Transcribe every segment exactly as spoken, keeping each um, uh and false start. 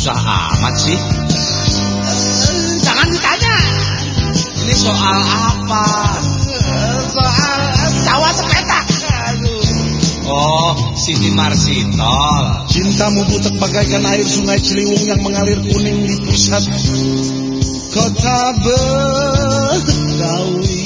susah amat sih? Uh, jangan ditanya. Ini soal apa? Uh, soal uh, Jawa sepetak. Aduh. Oh, Siti Marsitol. Cintamu butek bagaikan air sungai Ciliwung yang mengalir kuning di pusat kota Betawi.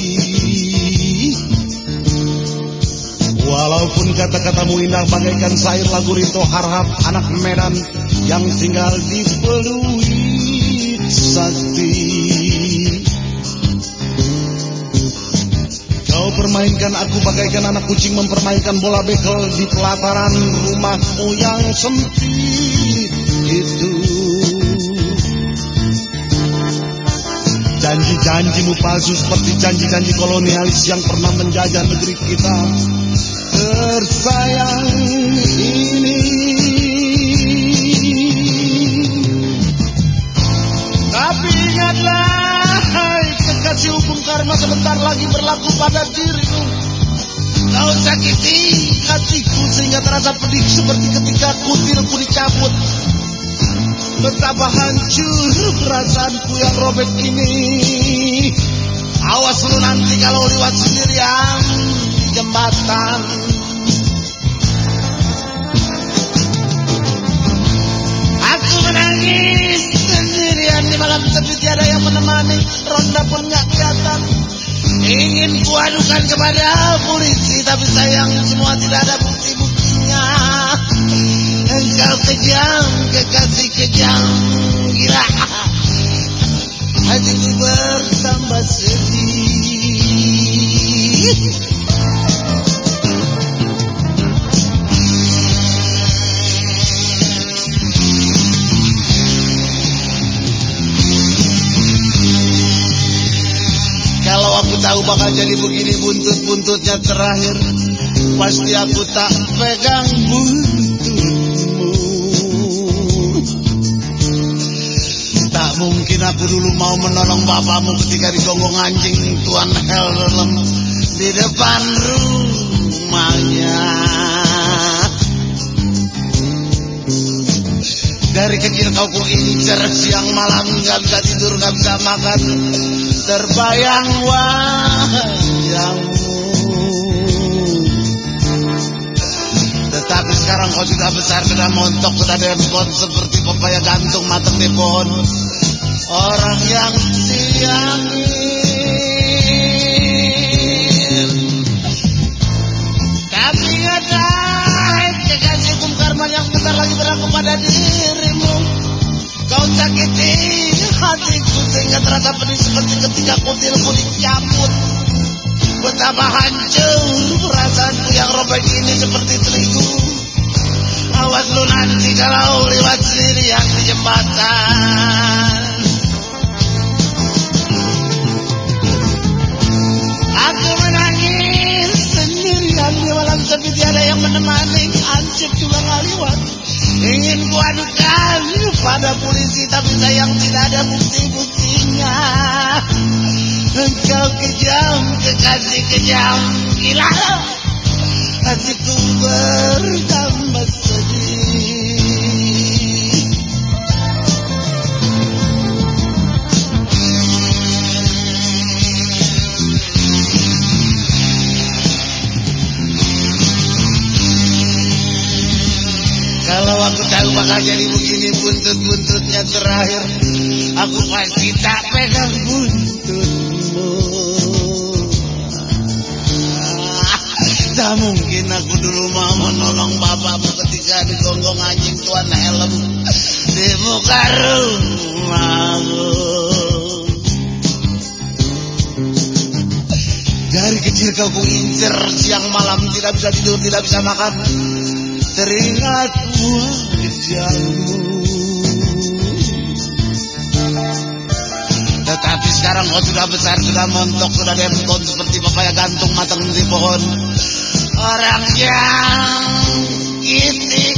Walaupun kata-katamu indah bagaikan syair lagu Rinto Harhab, anak Medan yang tinggal di Peluit Sakti. Kau permainkan aku bagaikan anak kucing mempermainkan bola bekel di pelataran rumahmu yang sempit itu. Janji-janjimu palsu seperti janji-janji kolonialis yang pernah menjajah negeri kita tersayang ini. Tapi ingatlah, hai kekasih, hukum karma sebentar lagi berlaku pada dirimu. Kau sakiti hatiku sehingga terasa pedih seperti ketika kutilku dicabut. Betapa hancur perasaanku yang robek ini. Awas lu nanti kalau lewat sendirian di jembatan. Aku menangis sendirian di malam sepi, tiada yang menemani, ronda pun gak kelihatan. Ingin kuadukan kepada polisi, tapi sayang semua tidak ada bukti-buktinya. Engkau kejam, kekasih kejam, gila. Hatiku bertambah sedih. Kalau aku tahu bakal jadi begini buntut-buntutnya terakhir, pasti aku tak pegang buntutmu. Tak mungkin aku dulu mau menolong bapakmu ketika digonggong anjing Tuan Helm di depan rumahnya. Dari kecil kau kuincer, siang malam gak bisa tidur, gak bisa makan, terbayang wajahmu. Tetapi sekarang kau sudah besar, sudah montok, sudah dempon seperti pepaya gantung matang di pohon orang yang siangin. Tapi ingatlah, kekasih, hukum karma yang bentar lagi berlaku pada dirimu. Kau sakiti hatiku sehingga terasa pedih seperti ketika kutilku dicabut. Betapa hancur perasaanku yang robek ini seperti terigu. Awas lu nanti kalau lewat sendirian di jembatan. Aku menangis sendirian di malam sepi, tiada yang menemani, ansip juga gak lewat. Ingin kuadukan pada polisi, tapi sayang tidak ada bukti-buktinya. Engkau kejam, kekasih kejam, gila. Hatiku bertambah sedih. Kalau aku tahu bakal jadi begini buntut-buntutnya terakhir, aku pasti tak pegang buntutmu. Tak mungkin aku dulu mau menolong bapakmu ketika digonggong anjing Tuan Helm di muka rumahmu. Dari kecil kau kuincer, siang malam tidak bisa tidur, tidak bisa makan, teringat wajahmu. Tetapi sekarang kau sudah besar, sudah montok, sudah dempon seperti pepaya gantung matang di pohon orang yang gini.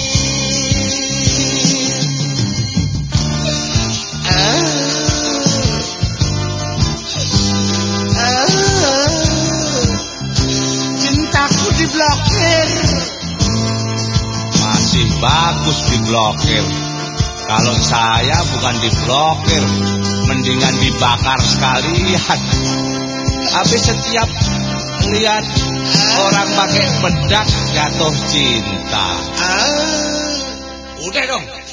Ah, ah, cintaku diblokir. Masih bagus diblokir. Kalau saya bukan diblokir, mendingan dibakar sekalian. Habis setiap lihat orang pakai bedak jatuh cinta. Ah, udah dong.